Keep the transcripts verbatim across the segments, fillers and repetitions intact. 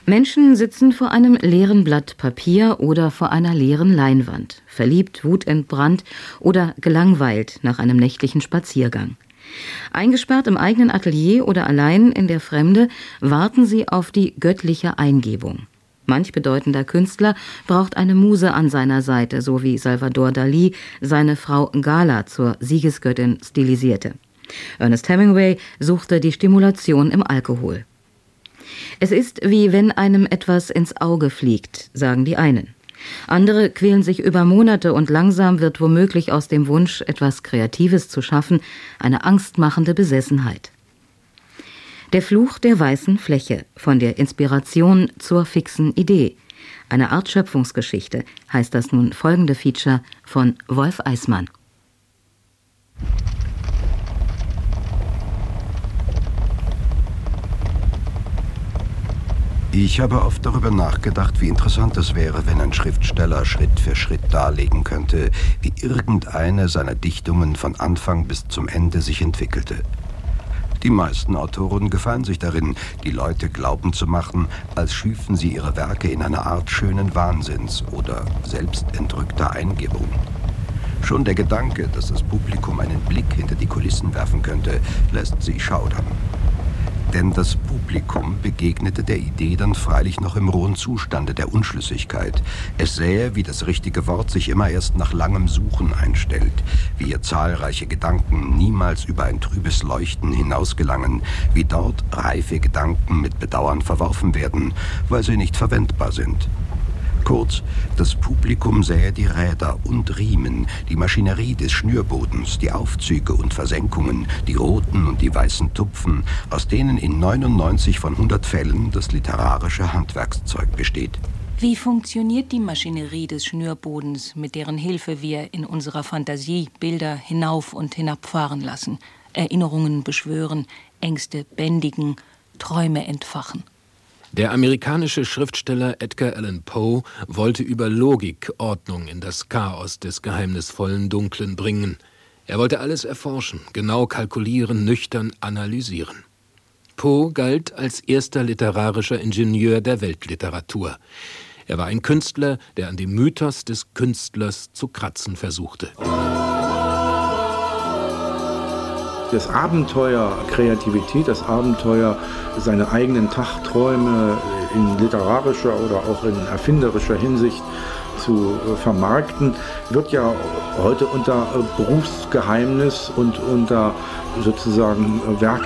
Menschen sitzen vor einem leeren Blatt Papier oder vor einer leeren Leinwand, verliebt, wutentbrannt oder gelangweilt nach einem nächtlichen Spaziergang. Eingesperrt im eigenen Atelier oder allein in der Fremde warten sie auf die göttliche Eingebung. Manch bedeutender Künstler braucht eine Muse an seiner Seite, so wie Salvador Dalí seine Frau Gala zur Siegesgöttin stilisierte. Ernest Hemingway suchte die Stimulation im Alkohol. Es ist, wie wenn einem etwas ins Auge fliegt, sagen die einen. Andere quälen sich über Monate und langsam wird womöglich aus dem Wunsch, etwas Kreatives zu schaffen, eine angstmachende Besessenheit. Der Fluch der weißen Fläche, von der Inspiration zur fixen Idee. Eine Art Schöpfungsgeschichte, heißt das nun folgende Feature von Wolf Eismann. Ich habe oft darüber nachgedacht, wie interessant es wäre, wenn ein Schriftsteller Schritt für Schritt darlegen könnte, wie irgendeine seiner Dichtungen von Anfang bis zum Ende sich entwickelte. Die meisten Autoren gefallen sich darin, die Leute glauben zu machen, als schüfen sie ihre Werke in einer Art schönen Wahnsinns oder selbstentrückter Eingebung. Schon der Gedanke, dass das Publikum einen Blick hinter die Kulissen werfen könnte, lässt sie schaudern. Denn das Publikum begegnete der Idee dann freilich noch im rohen Zustande der Unschlüssigkeit. Es sähe, wie das richtige Wort sich immer erst nach langem Suchen einstellt, wie ihr zahlreiche Gedanken niemals über ein trübes Leuchten hinausgelangen, wie dort reife Gedanken mit Bedauern verworfen werden, weil sie nicht verwendbar sind. Kurz, das Publikum sähe die Räder und Riemen, die Maschinerie des Schnürbodens, die Aufzüge und Versenkungen, die roten und die weißen Tupfen, aus denen in neunundneunzig von hundert Fällen das literarische Handwerkszeug besteht. Wie funktioniert die Maschinerie des Schnürbodens, mit deren Hilfe wir in unserer Fantasie Bilder hinauf und hinabfahren lassen, Erinnerungen beschwören, Ängste bändigen, Träume entfachen? Der amerikanische Schriftsteller Edgar Allan Poe wollte über Logik Ordnung in das Chaos des geheimnisvollen Dunklen bringen. Er wollte alles erforschen, genau kalkulieren, nüchtern analysieren. Poe galt als erster literarischer Ingenieur der Weltliteratur. Er war ein Künstler, der an dem Mythos des Künstlers zu kratzen versuchte. Das Abenteuer Kreativität, das Abenteuer seine eigenen Tagträume in literarischer oder auch in erfinderischer Hinsicht zu vermarkten, wird ja heute unter Berufsgeheimnis und unter sozusagen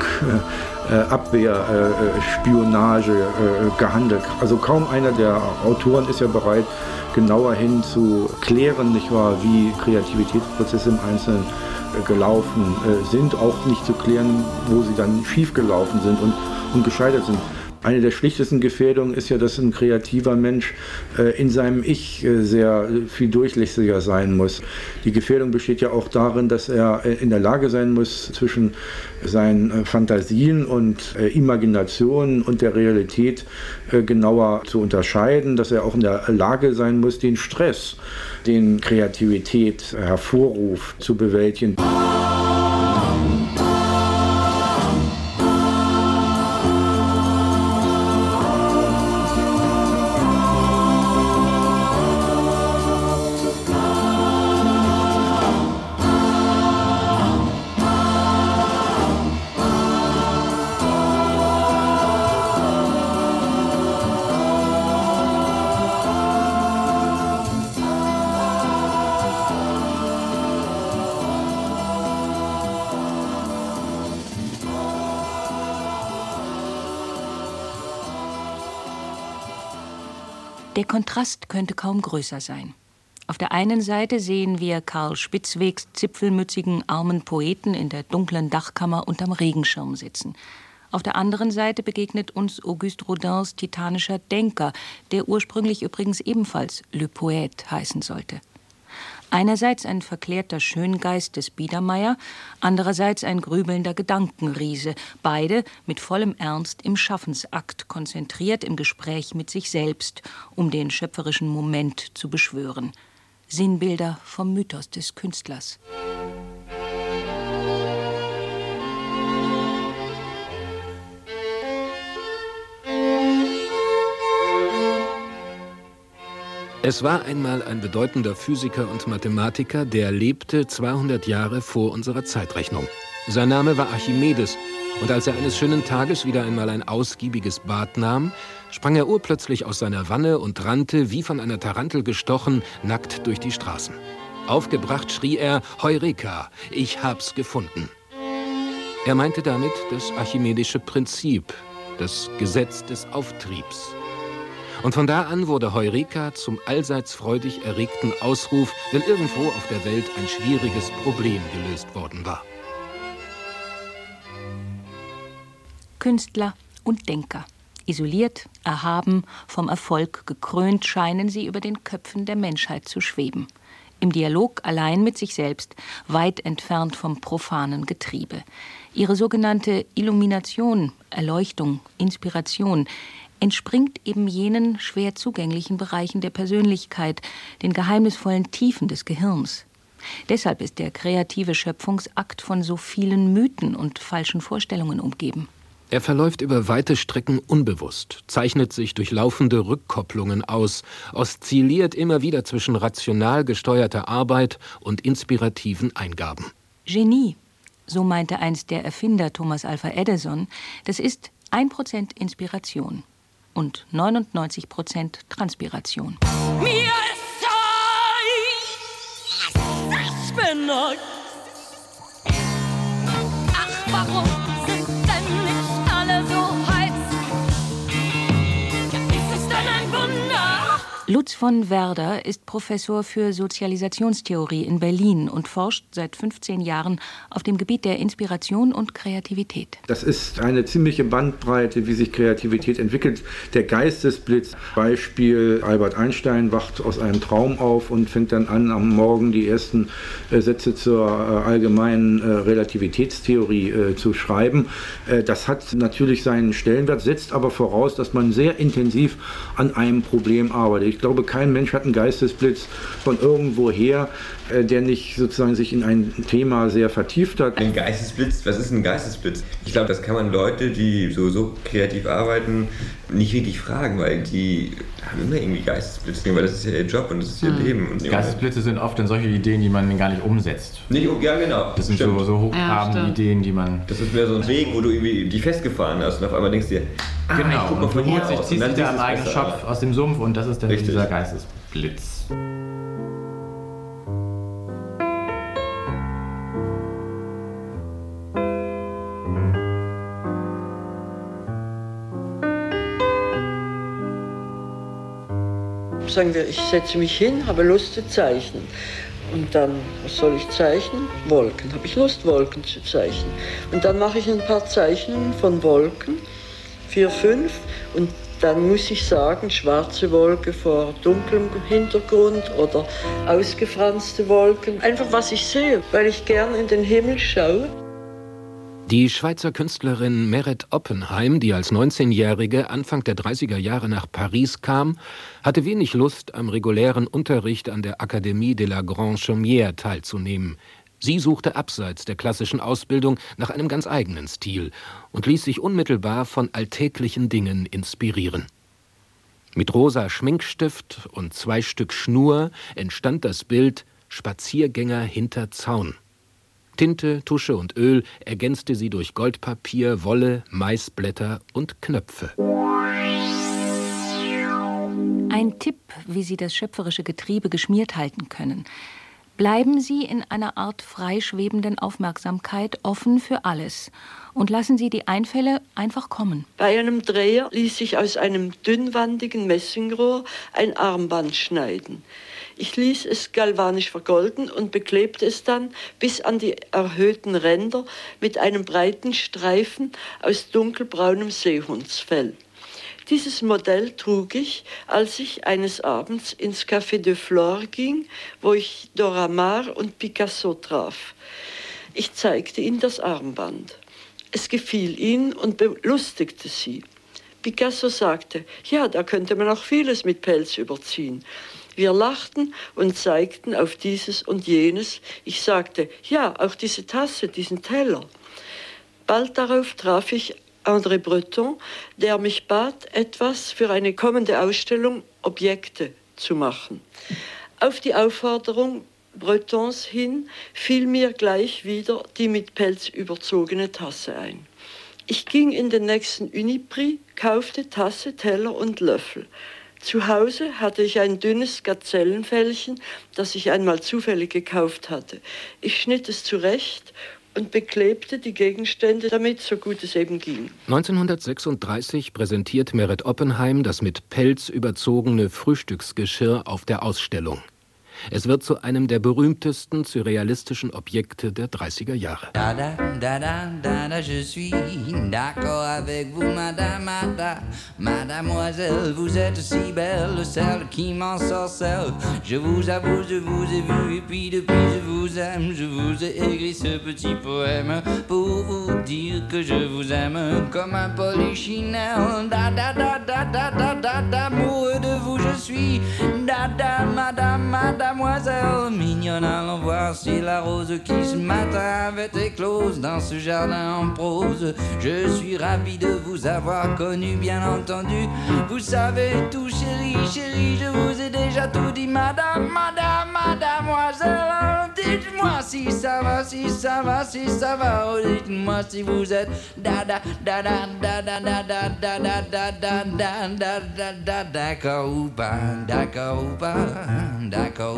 Werkabwehrspionage gehandelt. Also kaum einer der Autoren ist ja bereit, genauer hin zu klären, nicht wahr, wie Kreativitätsprozesse im Einzelnen gelaufen äh, sind, auch nicht zu klären, wo sie dann schief gelaufen sind und, und gescheitert sind. Eine der schlichtesten Gefährdungen ist ja, dass ein kreativer Mensch äh, in seinem Ich äh, sehr viel durchlässiger sein muss. Die Gefährdung besteht ja auch darin, dass er äh, in der Lage sein muss, zwischen seinen äh, Fantasien und äh, Imaginationen und der Realität äh, genauer zu unterscheiden, dass er auch in der Lage sein muss, den Stress, den Kreativität hervorruft, zu bewältigen. Der Kontrast könnte kaum größer sein. Auf der einen Seite sehen wir Karl Spitzwegs zipfelmützigen armen Poeten in der dunklen Dachkammer unterm Regenschirm sitzen. Auf der anderen Seite begegnet uns Auguste Rodins titanischer Denker, der ursprünglich übrigens ebenfalls Le Poète heißen sollte. Einerseits ein verklärter Schöngeist des Biedermeier, andererseits ein grübelnder Gedankenriese, beide mit vollem Ernst im Schaffensakt, konzentriert im Gespräch mit sich selbst, um den schöpferischen Moment zu beschwören. Sinnbilder vom Mythos des Künstlers. Es war einmal ein bedeutender Physiker und Mathematiker, der lebte zweihundert Jahre vor unserer Zeitrechnung. Sein Name war Archimedes, und als er eines schönen Tages wieder einmal ein ausgiebiges Bad nahm, sprang er urplötzlich aus seiner Wanne und rannte, wie von einer Tarantel gestochen, nackt durch die Straßen. Aufgebracht schrie er: Heureka, ich hab's gefunden. Er meinte damit das archimedische Prinzip, das Gesetz des Auftriebs. Und von da an wurde Heureka zum allseits freudig erregten Ausruf, wenn irgendwo auf der Welt ein schwieriges Problem gelöst worden war. Künstler und Denker. Isoliert, erhaben, vom Erfolg gekrönt, scheinen sie über den Köpfen der Menschheit zu schweben. Im Dialog allein mit sich selbst, weit entfernt vom profanen Getriebe. Ihre sogenannte Illumination, Erleuchtung, Inspiration entspringt eben jenen schwer zugänglichen Bereichen der Persönlichkeit, den geheimnisvollen Tiefen des Gehirns. Deshalb ist der kreative Schöpfungsakt von so vielen Mythen und falschen Vorstellungen umgeben. Er verläuft über weite Strecken unbewusst, zeichnet sich durch laufende Rückkopplungen aus, oszilliert immer wieder zwischen rational gesteuerter Arbeit und inspirativen Eingaben. Genie, so meinte einst der Erfinder Thomas Alva Edison, das ist ein Prozent Inspiration und neunundneunzig Prozent Transpiration. Mir ist euch, ich bin euch. Ach, warum sind denn nicht alle so heiß? Ist es denn ein Wunder? Lutz von Werder ist Professor für Sozialisationstheorie in Berlin und forscht seit fünfzehn Jahren auf dem Gebiet der Inspiration und Kreativität. Das ist eine ziemliche Bandbreite, wie sich Kreativität entwickelt. Der Geistesblitz, Beispiel: Albert Einstein wacht aus einem Traum auf und fängt dann an, am Morgen die ersten äh, Sätze zur äh, allgemeinen äh, Relativitätstheorie äh, zu schreiben. Äh, das hat natürlich seinen Stellenwert, setzt aber voraus, dass man sehr intensiv an einem Problem arbeitet. Ich glaube, kein Mensch hat einen Geistesblitz von irgendwoher, äh, der nicht sozusagen sich in ein Thema sehr vertieft hat. Ein Geistesblitz, was ist ein Geistesblitz? Ich glaube, das kann man Leute, die so, so kreativ arbeiten, nicht wirklich fragen, weil die haben immer irgendwie Geistesblitze, weil das ist ja ihr Job und das ist ihr mhm. Leben. Und Geistesblitze sind oft dann solche Ideen, die man gar nicht umsetzt. Nicht, ja, genau. Das sind stimmt. so, so hochtrabende ja, Ideen, die man... Das ist mehr so ein Weg, wo du irgendwie die festgefahren hast und auf einmal denkst du dir, ah, genau, ich guck mal von hier aus. aus. Ziehst dich da am eigenen Schopf aus dem Sumpf und das ist dann Richtig. dieser Geistesblitz. Sagen wir, ich setze mich hin, habe Lust zu zeichnen. Und dann, was soll ich zeichnen? Wolken. Habe ich Lust, Wolken zu zeichnen. Und dann mache ich ein paar Zeichnungen von Wolken, vier, fünf. Und dann muss ich sagen, schwarze Wolke vor dunklem Hintergrund oder ausgefranste Wolken. Einfach, was ich sehe, weil ich gern in den Himmel schaue. Die Schweizer Künstlerin Meret Oppenheim, die als neunzehnjährige Anfang der dreißiger Jahre nach Paris kam, hatte wenig Lust, am regulären Unterricht an der Académie de la Grande Chaumière teilzunehmen. Sie suchte abseits der klassischen Ausbildung nach einem ganz eigenen Stil und ließ sich unmittelbar von alltäglichen Dingen inspirieren. Mit rosa Schminkstift und zwei Stück Schnur entstand das Bild »Spaziergänger hinter Zaun«. Tinte, Tusche und Öl ergänzte sie durch Goldpapier, Wolle, Maisblätter und Knöpfe. Ein Tipp, wie Sie das schöpferische Getriebe geschmiert halten können. Bleiben Sie in einer Art freischwebenden Aufmerksamkeit offen für alles und lassen Sie die Einfälle einfach kommen. Bei einem Dreher ließ sich aus einem dünnwandigen Messingrohr ein Armband schneiden. Ich ließ es galvanisch vergolden und beklebte es dann bis an die erhöhten Ränder mit einem breiten Streifen aus dunkelbraunem Seehundsfell. Dieses Modell trug ich, als ich eines Abends ins Café de Flore ging, wo ich Dora Maar und Picasso traf. Ich zeigte ihnen das Armband. Es gefiel ihnen und belustigte sie. Picasso sagte, ja, da könnte man auch vieles mit Pelz überziehen. Wir lachten und zeigten auf dieses und jenes. Ich sagte, ja, auch diese Tasse, diesen Teller. Bald darauf traf ich André Breton, der mich bat, etwas für eine kommende Ausstellung Objekte zu machen. Auf die Aufforderung Bretons hin fiel mir gleich wieder die mit Pelz überzogene Tasse ein. Ich ging in den nächsten Uniprix, kaufte Tasse, Teller und Löffel. Zu Hause hatte ich ein dünnes Gazellenfellchen, das ich einmal zufällig gekauft hatte. Ich schnitt es zurecht und beklebte die Gegenstände damit, so gut es eben ging. neunzehnhundertsechsunddreißig präsentiert Meret Oppenheim das mit Pelz überzogene Frühstücksgeschirr auf der Ausstellung. Es wird zu einem der berühmtesten surrealistischen Objekte der dreißiger Jahre. Da, da, da, da, da, da, je suis d'accord avec vous, madame, madame, mademoiselle, vous êtes si belle, celle qui m'ensorcelle. Je vous avoue, je vous ai vu, et puis depuis je vous aime, je vous ai écrit ce petit poème pour vous dire que je vous aime comme un polichinelle. Da, da, da, da, da, da, da, da, amoureux de vous je suis, da, da, madame, madame. Mademoiselle mignonne, allons voir si la rose qui ce matin avait éclose dans ce jardin en prose. Je suis ravi de vous avoir connu, bien entendu. Vous savez tout, chérie, chérie, je vous ai déjà tout dit, madame, madame, mademoiselle. Dites-moi si ça va, si ça va, si ça va. Oh, dites-moi si vous êtes da da da da da da da da da da da da da da da d'accord ou pas, d'accord ou pas, d'accord.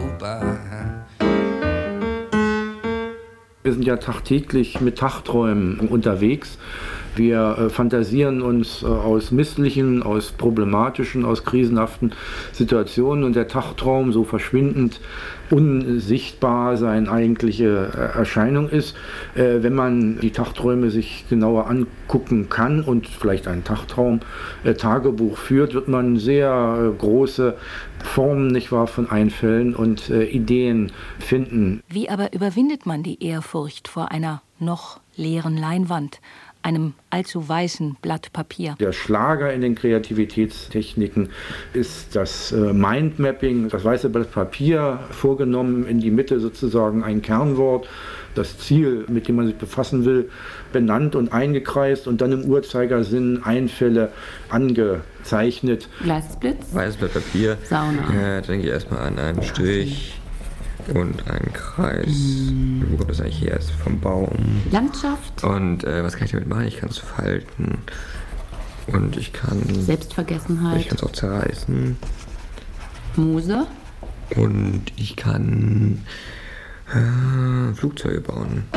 Wir sind ja tagtäglich mit Tagträumen unterwegs. Wir äh, fantasieren uns äh, aus misslichen, aus problematischen, aus krisenhaften Situationen und der Tagtraum, so verschwindend unsichtbar seine eigentliche äh, Erscheinung ist, äh, wenn man die Tagträume sich genauer angucken kann und vielleicht ein Tagtraum-Tagebuch äh, führt, wird man sehr äh, große Formen, nicht wahr, von Einfällen und äh, Ideen finden. Wie aber überwindet man die Ehrfurcht vor einer noch leeren Leinwand, einem allzu weißen Blatt Papier? Der Schlager in den Kreativitätstechniken ist das äh, Mindmapping, das weiße Blatt Papier vorgenommen, in die Mitte sozusagen ein Kernwort, das Ziel, mit dem man sich befassen will, benannt und eingekreist und dann im Uhrzeigersinn Einfälle angezeichnet. Weißes Blitz. Weißes Blatt Papier. Sauna. Ja, da denke ich erstmal an einen Strich und einen Kreis. Mm. Wo kommt das eigentlich her? Ist vom Baum. Landschaft. Und äh, was kann ich damit machen? Ich kann es falten. Und ich kann... Selbstvergessenheit. Ich kann es auch zerreißen. Muse. Und ich kann äh, Flugzeuge bauen.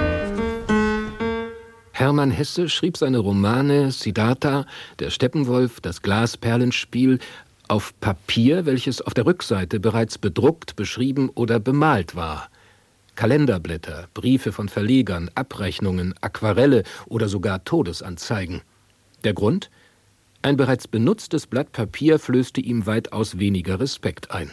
Hermann Hesse schrieb seine Romane Siddhartha, Der Steppenwolf, Das Glasperlenspiel auf Papier, welches auf der Rückseite bereits bedruckt, beschrieben oder bemalt war. Kalenderblätter, Briefe von Verlegern, Abrechnungen, Aquarelle oder sogar Todesanzeigen. Der Grund? Ein bereits benutztes Blatt Papier flößte ihm weitaus weniger Respekt ein.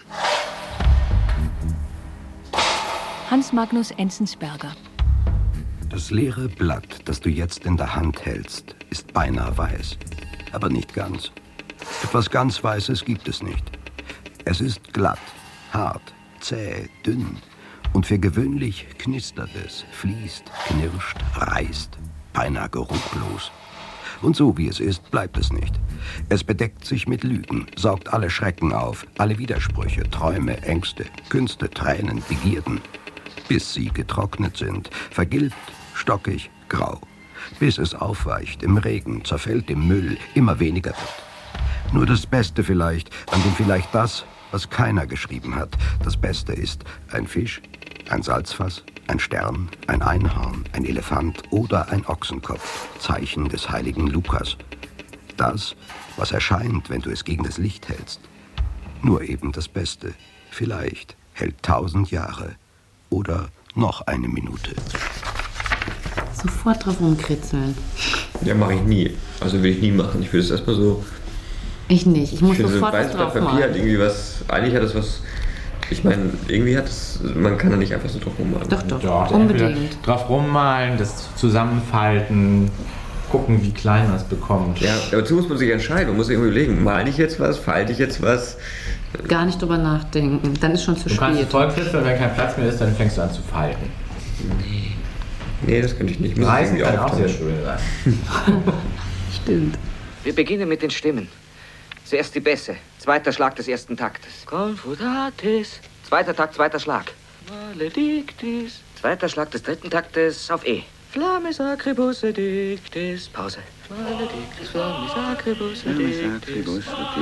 Hans Magnus Enzensberger. Das leere Blatt, das du jetzt in der Hand hältst, ist beinahe weiß, aber nicht ganz. Etwas ganz Weißes gibt es nicht. Es ist glatt, hart, zäh, dünn und für gewöhnlich knistert es, fließt, knirscht, reißt, beinahe geruchlos. Und so wie es ist, bleibt es nicht. Es bedeckt sich mit Lügen, saugt alle Schrecken auf, alle Widersprüche, Träume, Ängste, Künste, Tränen, Begierden, bis sie getrocknet sind, vergilbt, stockig, grau, bis es aufweicht, im Regen, zerfällt im Müll, immer weniger wird. Nur das Beste vielleicht, an dem vielleicht das, was keiner geschrieben hat, das Beste ist ein Fisch, ein Salzfass, ein Stern, ein Einhorn, ein Elefant oder ein Ochsenkopf, Zeichen des heiligen Lukas. Das, was erscheint, wenn du es gegen das Licht hältst. Nur eben das Beste, vielleicht hält tausend Jahre oder noch eine Minute. Sofort drauf rumkritzeln. Ja, mache ich nie. Also will ich nie machen. Ich will es erstmal so... Ich nicht. Ich muss ich sofort so was drauf Papier machen. Hat irgendwie was... Eigentlich hat es was... Ich meine, irgendwie hat es... Man kann da nicht einfach so drauf rummalen. Doch, doch, Doch, unbedingt. Drauf rummalen, das zusammenfalten, gucken, wie klein man es bekommt. Ja, dazu muss man sich entscheiden. Man muss sich irgendwie überlegen, male ich jetzt was, falte ich jetzt was? Gar nicht drüber nachdenken. Dann ist schon zu du kannst spät. vollkritzeln, wenn kein Platz mehr ist, dann fängst du an zu falten. Nee. Nee, das könnte ich nicht. Muss Reißen ich kann auch aufteilen. sehr schön sein. Stimmt. Wir beginnen mit den Stimmen. Zuerst die Bässe. Zweiter Schlag des ersten Taktes. Confutatis. Zweiter Takt, zweiter Schlag. Maledictis. Zweiter Schlag des dritten Taktes auf E. Flammis acribus addictis. Pause. Maledictis, flammis acribus addictis.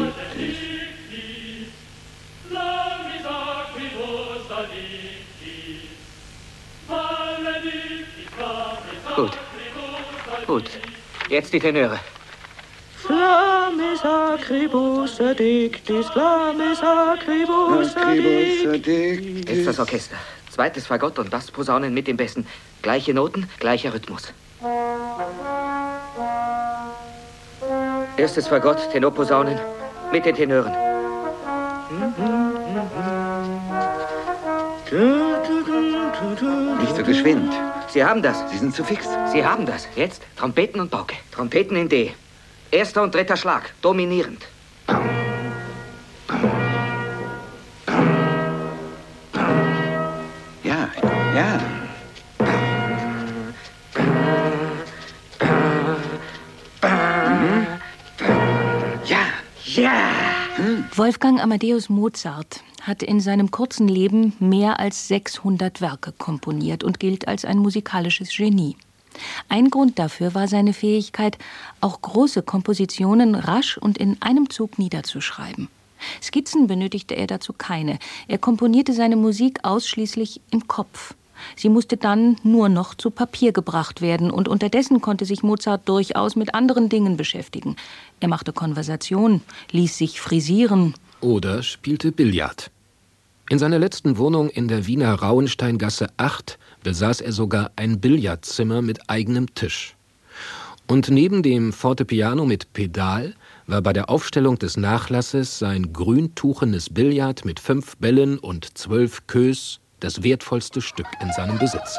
Gut. Gut. Jetzt die Tenöre. Flammis acribus addictis, flammis acribus addictis. Jetzt das Orchester. Zweites Fagott und Bassposaunen mit den Bässen. Gleiche Noten, gleicher Rhythmus. Erstes Fagott, Tenorposaunen mit den Tenören. Nicht so geschwind. Sie haben das. Sie sind zu fix. Sie haben das. Jetzt Trompeten und Pauke. Trompeten in D. Erster und dritter Schlag, dominierend. Ja, ja. Mhm. Ja, ja. Hm. Wolfgang Amadeus Mozart hat in seinem kurzen Leben mehr als sechshundert Werke komponiert und gilt als ein musikalisches Genie. Ein Grund dafür war seine Fähigkeit, auch große Kompositionen rasch und in einem Zug niederzuschreiben. Skizzen benötigte er dazu keine. Er komponierte seine Musik ausschließlich im Kopf. Sie musste dann nur noch zu Papier gebracht werden und unterdessen konnte sich Mozart durchaus mit anderen Dingen beschäftigen. Er machte Konversation, ließ sich frisieren. Oder spielte Billard. In seiner letzten Wohnung in der Wiener Rauhensteingasse acht besaß er sogar ein Billardzimmer mit eigenem Tisch. Und neben dem Fortepiano mit Pedal war bei der Aufstellung des Nachlasses sein grüntuchenes Billard mit fünf Bällen und zwölf Queues das wertvollste Stück in seinem Besitz.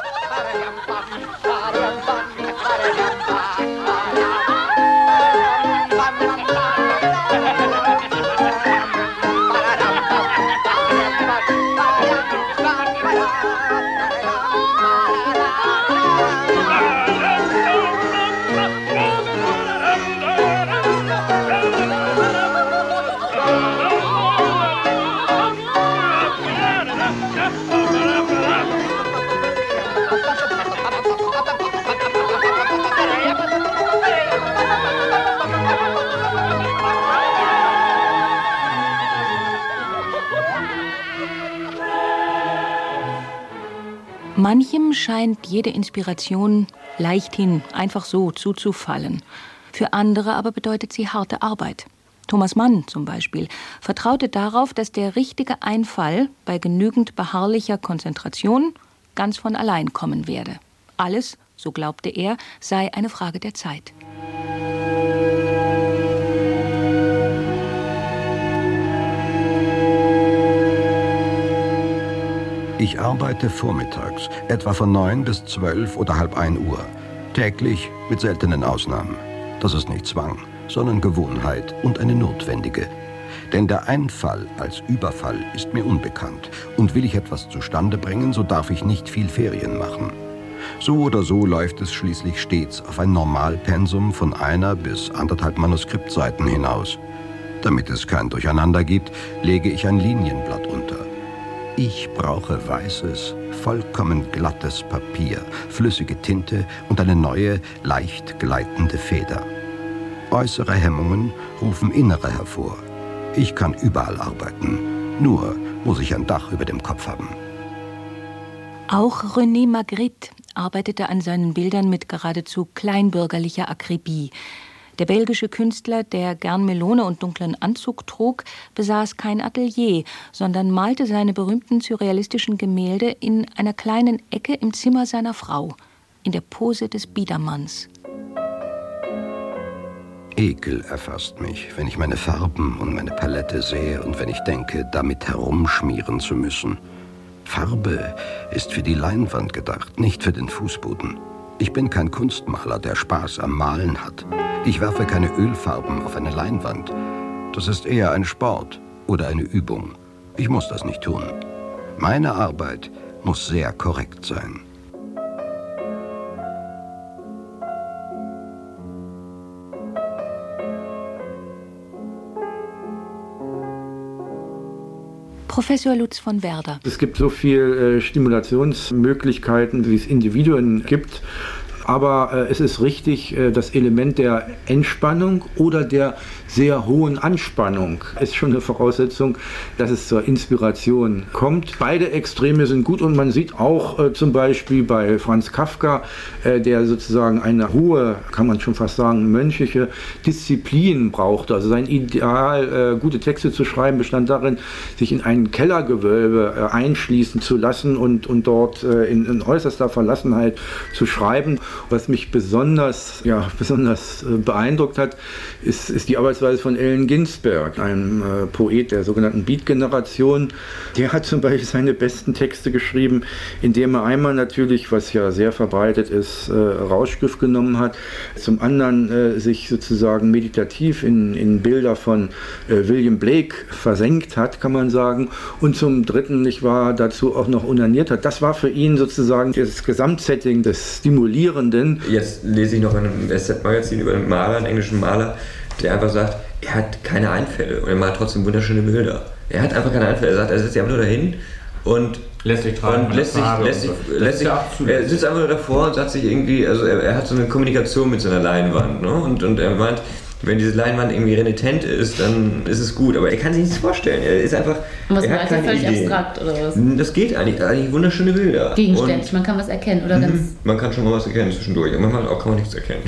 Manchem scheint jede Inspiration leichthin, einfach so zuzufallen. Für andere aber bedeutet sie harte Arbeit. Thomas Mann zum Beispiel vertraute darauf, dass der richtige Einfall bei genügend beharrlicher Konzentration ganz von allein kommen werde. Alles, so glaubte er, sei eine Frage der Zeit. Ich arbeite vormittags, etwa von neun bis zwölf oder halb ein Uhr. Täglich mit seltenen Ausnahmen. Das ist nicht Zwang, sondern Gewohnheit und eine notwendige. Denn der Einfall als Überfall ist mir unbekannt. Und will ich etwas zustande bringen, so darf ich nicht viel Ferien machen. So oder so läuft es schließlich stets auf ein Normalpensum von einer bis anderthalb Manuskriptseiten hinaus. Damit es kein Durcheinander gibt, lege ich ein Linienblatt unter. Ich brauche weißes, vollkommen glattes Papier, flüssige Tinte und eine neue, leicht gleitende Feder. Äußere Hemmungen rufen innere hervor. Ich kann überall arbeiten, nur muss ich ein Dach über dem Kopf haben. Auch René Magritte arbeitete an seinen Bildern mit geradezu kleinbürgerlicher Akribie. Der belgische Künstler, der gern Melone und dunklen Anzug trug, besaß kein Atelier, sondern malte seine berühmten surrealistischen Gemälde in einer kleinen Ecke im Zimmer seiner Frau, in der Pose des Biedermanns. Ekel erfasst mich, wenn ich meine Farben und meine Palette sehe und wenn ich denke, damit herumschmieren zu müssen. Farbe ist für die Leinwand gedacht, nicht für den Fußboden. Ich bin kein Kunstmaler, der Spaß am Malen hat. Ich werfe keine Ölfarben auf eine Leinwand. Das ist eher ein Sport oder eine Übung. Ich muss das nicht tun. Meine Arbeit muss sehr korrekt sein. Professor Lutz von Werder. Es gibt so viele äh, Stimulationsmöglichkeiten, wie es Individuen gibt. Aber äh, es ist richtig, äh, das Element der Entspannung oder der sehr hohen Anspannung ist schon eine Voraussetzung, dass es zur Inspiration kommt. Beide Extreme sind gut und man sieht auch äh, zum Beispiel bei Franz Kafka, äh, der sozusagen eine hohe, kann man schon fast sagen, mönchliche Disziplin brauchte. Also sein Ideal, äh, gute Texte zu schreiben, bestand darin, sich in ein Kellergewölbe äh, einschließen zu lassen und, und dort äh, in, in äußerster Verlassenheit zu schreiben. Was mich besonders, ja, besonders äh, beeindruckt hat, ist, ist die Arbeitsweise von Allen Ginsberg, einem äh, Poet der sogenannten Beat-Generation. Der hat zum Beispiel seine besten Texte geschrieben, indem er einmal natürlich, was ja sehr verbreitet ist, äh, Rauschgift genommen hat, zum anderen äh, sich sozusagen meditativ in, in Bilder von äh, William Blake versenkt hat, kann man sagen, und zum dritten, nicht wahr, dazu auch noch onaniert hat. Das war für ihn sozusagen das Gesamtsetting des Stimulierens. Jetzt lese ich noch in einem S Z-Magazin über einen Maler, einen englischen Maler, der einfach sagt, er hat keine Einfälle und er malt trotzdem wunderschöne Bilder. Er hat einfach keine Einfälle. Er sagt, er sitzt einfach nur dahin und lässt sich treiben. Und lässt sich, lässt sich, lässt sich, er sitzt einfach nur davor und sagt sich irgendwie, also er, er hat so eine Kommunikation mit seiner Leinwand, ne? und, und er meint, wenn diese Leinwand irgendwie renitent ist, dann ist es gut. Aber er kann sich nichts vorstellen. Er ist einfach. Und was er meinst du, völlig abstrakt oder was? Das geht eigentlich. Eigentlich wunderschöne Bilder. Gegenständlich, man kann was erkennen oder ganz. Man kann schon mal was erkennen zwischendurch. Und manchmal auch kann man nichts erkennen.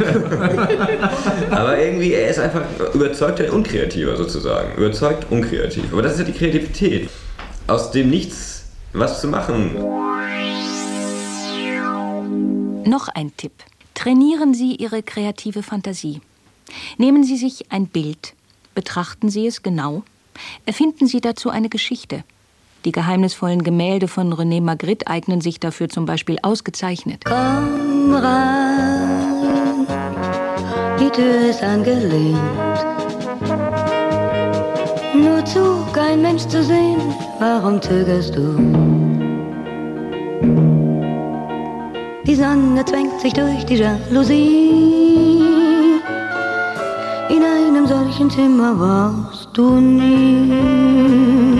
Aber irgendwie, er ist einfach überzeugter Unkreativer sozusagen. Überzeugt unkreativ. Aber das ist ja die Kreativität. Aus dem Nichts was zu machen. Noch ein Tipp. Trainieren Sie Ihre kreative Fantasie. Nehmen Sie sich ein Bild, betrachten Sie es genau, erfinden Sie dazu eine Geschichte. Die geheimnisvollen Gemälde von René Magritte eignen sich dafür zum Beispiel ausgezeichnet. Komm rein, die Tür ist angelehnt. Nur zu, kein Mensch zu sehen, warum zögerst du? Die Sonne zwängt sich durch die Jalousie. In einem solchen Zimmer warst du nie.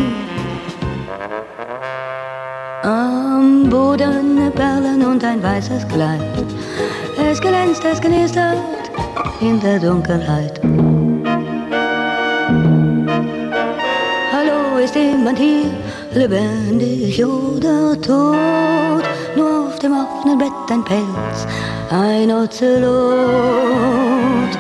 Am Boden Perlen und ein weißes Kleid. Es glänzt, es knistert in der Dunkelheit. Hallo, ist jemand hier, lebendig oder tot? Nur auf dem offenen Bett ein Pelz, ein Ozelot.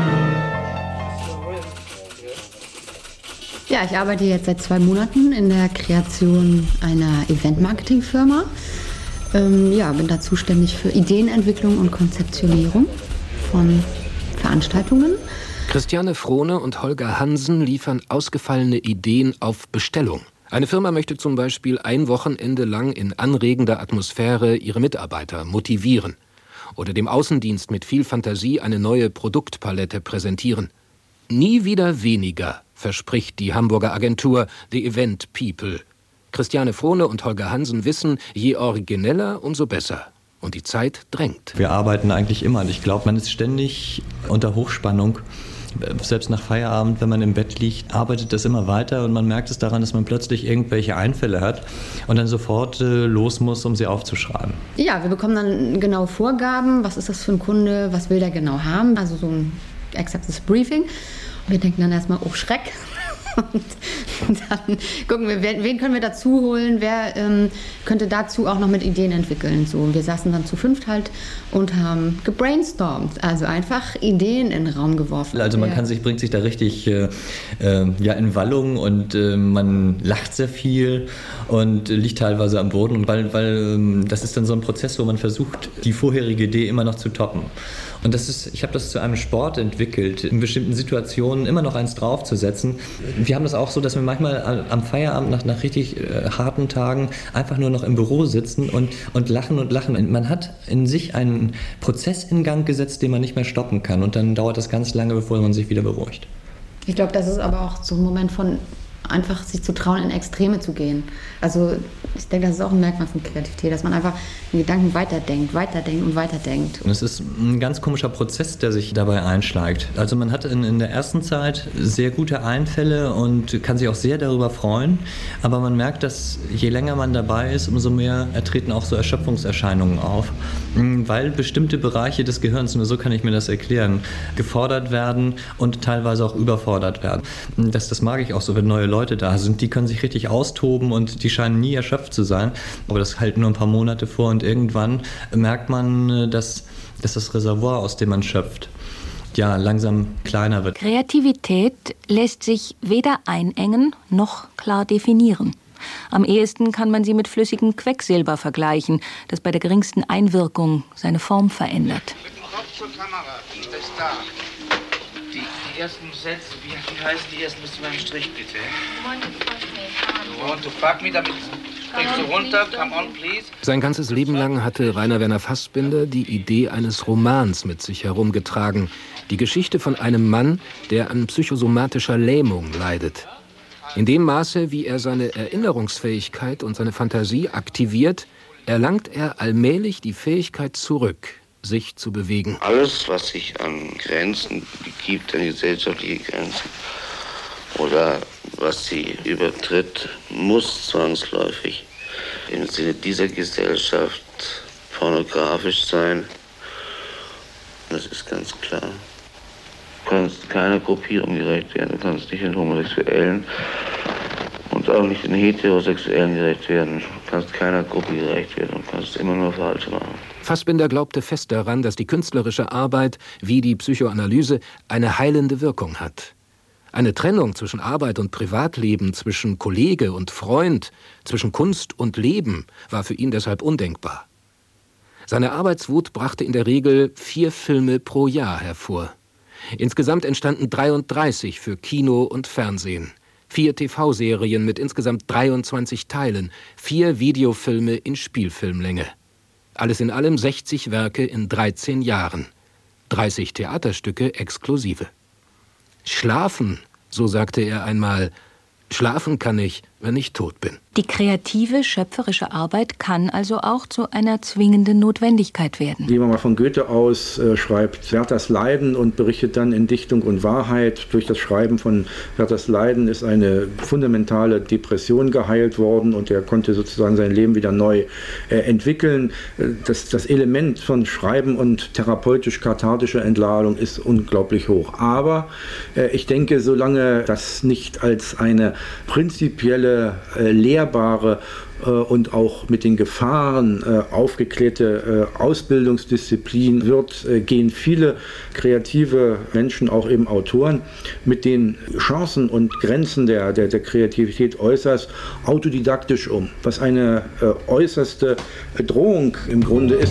Ja, ich arbeite jetzt seit zwei Monaten in der Kreation einer Event-Marketing-Firma. Ähm, ja, bin da zuständig für Ideenentwicklung und Konzeptionierung von Veranstaltungen. Christiane Frohne und Holger Hansen liefern ausgefallene Ideen auf Bestellung. Eine Firma möchte zum Beispiel ein Wochenende lang in anregender Atmosphäre ihre Mitarbeiter motivieren oder dem Außendienst mit viel Fantasie eine neue Produktpalette präsentieren. Nie wieder weniger, verspricht die Hamburger Agentur The Event People. Christiane Frohne und Holger Hansen wissen, je origineller, umso besser. Und die Zeit drängt. Wir arbeiten eigentlich immer. Und ich glaube, man ist ständig unter Hochspannung. Selbst nach Feierabend, wenn man im Bett liegt, arbeitet das immer weiter und man merkt es daran, dass man plötzlich irgendwelche Einfälle hat und dann sofort äh, los muss, um sie aufzuschreiben. Ja, wir bekommen dann genaue Vorgaben. Was ist das für ein Kunde? Was will der genau haben? Also so ein exaktes Briefing. Und wir denken dann erstmal, oh Schreck. Und dann gucken wir, wen können wir dazu holen, wer ähm, könnte dazu auch noch mit Ideen entwickeln. So, wir saßen dann zu fünft halt und haben gebrainstormt, also einfach Ideen in den Raum geworfen. Also man kann sich, bringt sich da richtig äh, äh, ja, in Wallung und äh, man lacht sehr viel und liegt teilweise am Boden, weil, weil äh, das ist dann so ein Prozess, wo man versucht, die vorherige Idee immer noch zu toppen. Und das ist, ich habe das zu einem Sport entwickelt, in bestimmten Situationen immer noch eins draufzusetzen. Wir haben das auch so, dass wir manchmal am Feierabend nach, nach richtig äh, harten Tagen einfach nur noch im Büro sitzen und, und lachen und lachen. Und man hat in sich einen Prozess in Gang gesetzt, den man nicht mehr stoppen kann. Und dann dauert das ganz lange, bevor man sich wieder beruhigt. Ich glaube, das ist aber auch so ein Moment von einfach sich zu trauen, in Extreme zu gehen. Also ich denke, das ist auch ein Merkmal von Kreativität, dass man einfach den Gedanken weiterdenkt, weiterdenkt und weiterdenkt. Und es ist ein ganz komischer Prozess, der sich dabei einschleicht. Also man hat in, in der ersten Zeit sehr gute Einfälle und kann sich auch sehr darüber freuen, aber man merkt, dass je länger man dabei ist, umso mehr treten auch so Erschöpfungserscheinungen auf, weil bestimmte Bereiche des Gehirns, nur so kann ich mir das erklären, gefordert werden und teilweise auch überfordert werden. Das, das mag ich auch so, wenn neue Leute da sind, die können sich richtig austoben und die scheinen nie erschöpft zu sein, aber das hält nur ein paar Monate vor und irgendwann merkt man, dass, dass das Reservoir, aus dem man schöpft, ja, langsam kleiner wird. Kreativität lässt sich weder einengen noch klar definieren. Am ehesten kann man sie mit flüssigem Quecksilber vergleichen, das bei der geringsten Einwirkung seine Form verändert. Kopf zur Kamera, wie ist das da? Die, die ersten Sätze, wie, wie heißen die ersten bis zu meinem Strich, bitte? You want to fuck me, you want to fuck me, damit springst du runter, come on, please. Sein ganzes Leben lang hatte Rainer Werner Fassbinder die Idee eines Romans mit sich herumgetragen. Die Geschichte von einem Mann, der an psychosomatischer Lähmung leidet. In dem Maße, wie er seine Erinnerungsfähigkeit und seine Fantasie aktiviert, erlangt er allmählich die Fähigkeit zurück, sich zu bewegen. Alles, was sich an Grenzen gibt, an gesellschaftliche Grenzen oder was sie übertritt, muss zwangsläufig im Sinne dieser Gesellschaft pornografisch sein. Das ist ganz klar. Du kannst keiner Gruppierung gerecht werden, du kannst nicht den Homosexuellen und auch nicht den Heterosexuellen gerecht werden. Du kannst keiner Gruppe gerecht werden und kannst immer nur falsch machen. Fassbinder glaubte fest daran, dass die künstlerische Arbeit, wie die Psychoanalyse, eine heilende Wirkung hat. Eine Trennung zwischen Arbeit und Privatleben, zwischen Kollege und Freund, zwischen Kunst und Leben war für ihn deshalb undenkbar. Seine Arbeitswut brachte in der Regel vier Filme pro Jahr hervor. Insgesamt entstanden dreiunddreißig für Kino und Fernsehen, vier T V-Serien mit insgesamt dreiundzwanzig Teilen, vier Videofilme in Spielfilmlänge. Alles in allem sechzig Werke in dreizehn Jahren, dreißig Theaterstücke exklusive. Schlafen, so sagte er einmal, schlafen kann ich, wenn ich tot bin. Die kreative, schöpferische Arbeit kann also auch zu einer zwingenden Notwendigkeit werden. Gehen wir mal von Goethe aus, äh, schreibt Werthers Leiden und berichtet dann in Dichtung und Wahrheit. Durch das Schreiben von Werthers Leiden ist eine fundamentale Depression geheilt worden und er konnte sozusagen sein Leben wieder neu äh, entwickeln. Das, das Element von Schreiben und therapeutisch-kathartischer Entladung ist unglaublich hoch. Aber äh, ich denke, solange das nicht als eine prinzipielle, äh, lehrbare äh, und auch mit den Gefahren äh, aufgeklärte äh, Ausbildungsdisziplin wird, äh, gehen viele kreative Menschen, auch eben Autoren, mit den Chancen und Grenzen der, der, der Kreativität äußerst autodidaktisch um, was eine äh, äußerste Drohung im Grunde ist.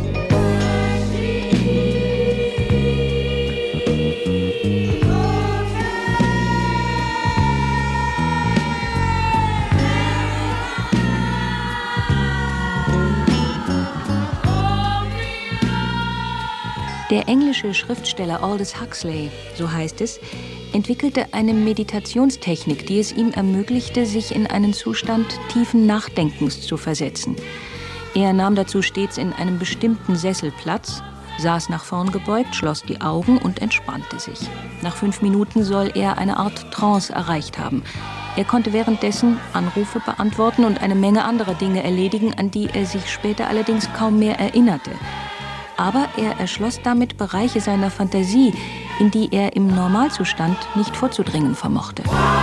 Der englische Schriftsteller Aldous Huxley, so heißt es, entwickelte eine Meditationstechnik, die es ihm ermöglichte, sich in einen Zustand tiefen Nachdenkens zu versetzen. Er nahm dazu stets in einem bestimmten Sessel Platz, saß nach vorn gebeugt, schloss die Augen und entspannte sich. Nach fünf Minuten soll er eine Art Trance erreicht haben. Er konnte währenddessen Anrufe beantworten und eine Menge anderer Dinge erledigen, an die er sich später allerdings kaum mehr erinnerte. Aber er erschloss damit Bereiche seiner Fantasie, in die er im Normalzustand nicht vorzudringen vermochte.